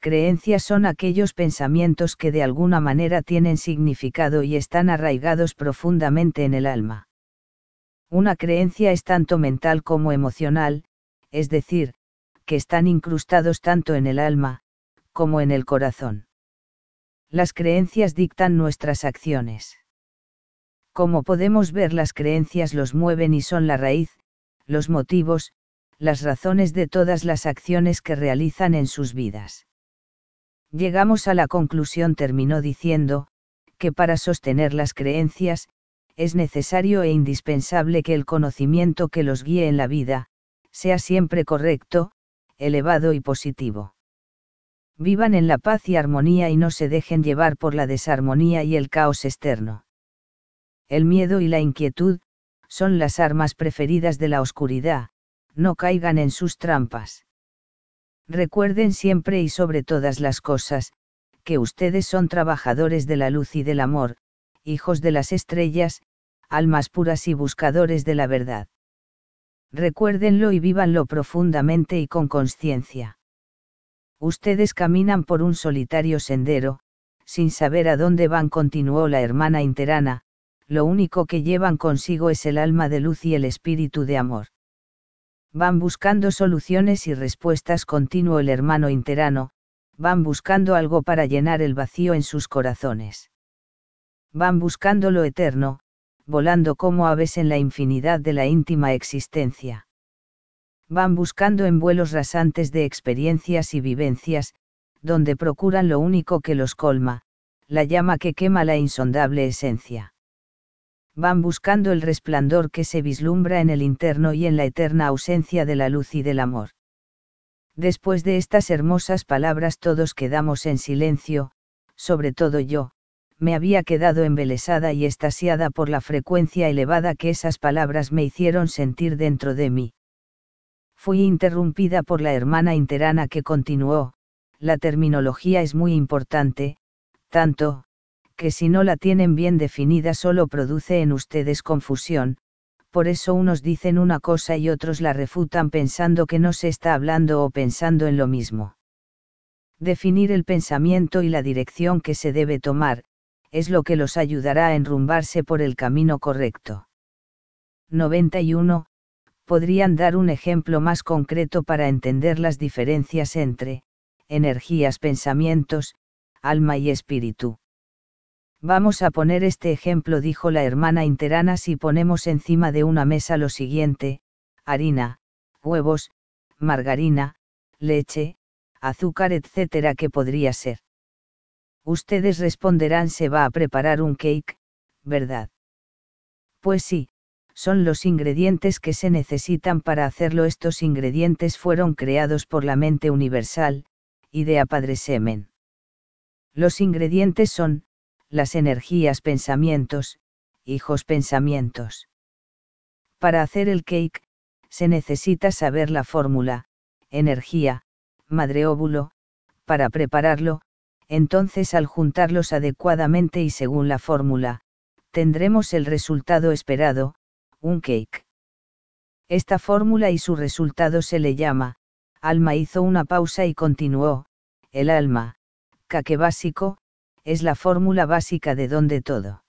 creencias son aquellos pensamientos que de alguna manera tienen significado y están arraigados profundamente en el alma. Una creencia es tanto mental como emocional, es decir, que están incrustados tanto en el alma, como en el corazón. Las creencias dictan nuestras acciones. Como podemos ver, las creencias los mueven y son la raíz, los motivos, las razones de todas las acciones que realizan en sus vidas. Llegamos a la conclusión, terminó diciendo, que para sostener las creencias, es necesario e indispensable que el conocimiento que los guíe en la vida, sea siempre correcto, elevado y positivo. Vivan en la paz y armonía y no se dejen llevar por la desarmonía y el caos externo. El miedo y la inquietud son las armas preferidas de la oscuridad, no caigan en sus trampas. Recuerden siempre y sobre todas las cosas, que ustedes son trabajadores de la luz y del amor, hijos de las estrellas, almas puras y buscadores de la verdad. Recuérdenlo y vívanlo profundamente y con conciencia. Ustedes caminan por un solitario sendero, sin saber a dónde van, continuó la hermana Interana, lo único que llevan consigo es el alma de luz y el espíritu de amor. Van buscando soluciones y respuestas, continuó el hermano Interano, van buscando algo para llenar el vacío en sus corazones. Van buscando lo eterno, volando como aves en la infinidad de la íntima existencia. Van buscando en vuelos rasantes de experiencias y vivencias, donde procuran lo único que los colma, la llama que quema la insondable esencia. Van buscando el resplandor que se vislumbra en el interno y en la eterna ausencia de la luz y del amor. Después de estas hermosas palabras todos quedamos en silencio, sobre todo yo, me había quedado embelesada y extasiada por la frecuencia elevada que esas palabras me hicieron sentir dentro de mí. Fui interrumpida por la hermana Interana, que continuó, la terminología es muy importante, tanto, que si no la tienen bien definida solo produce en ustedes confusión, por eso unos dicen una cosa y otros la refutan pensando que no se está hablando o pensando en lo mismo. Definir el pensamiento y la dirección que se debe tomar, es lo que los ayudará a enrumbarse por el camino correcto. 91. Podrían dar un ejemplo más concreto para entender las diferencias entre energías, pensamientos, alma y espíritu. Vamos a poner este ejemplo, dijo la hermana Interana, si ponemos encima de una mesa lo siguiente: harina, huevos, margarina, leche, azúcar, etcétera, ¿qué podría ser? Ustedes responderán: se va a preparar un cake, ¿verdad? Pues sí, son los ingredientes que se necesitan para hacerlo. Estos ingredientes fueron creados por la mente universal, idea Padre Semen. Los ingredientes son las energías, pensamientos, hijos, pensamientos. Para hacer el cake, se necesita saber la fórmula, energía, madre óvulo, para prepararlo, entonces al juntarlos adecuadamente y según la fórmula, tendremos el resultado esperado, un cake. Esta fórmula y su resultado se le llama alma. Hizo una pausa y continuó: el alma, cake básico, es la fórmula básica de donde todo.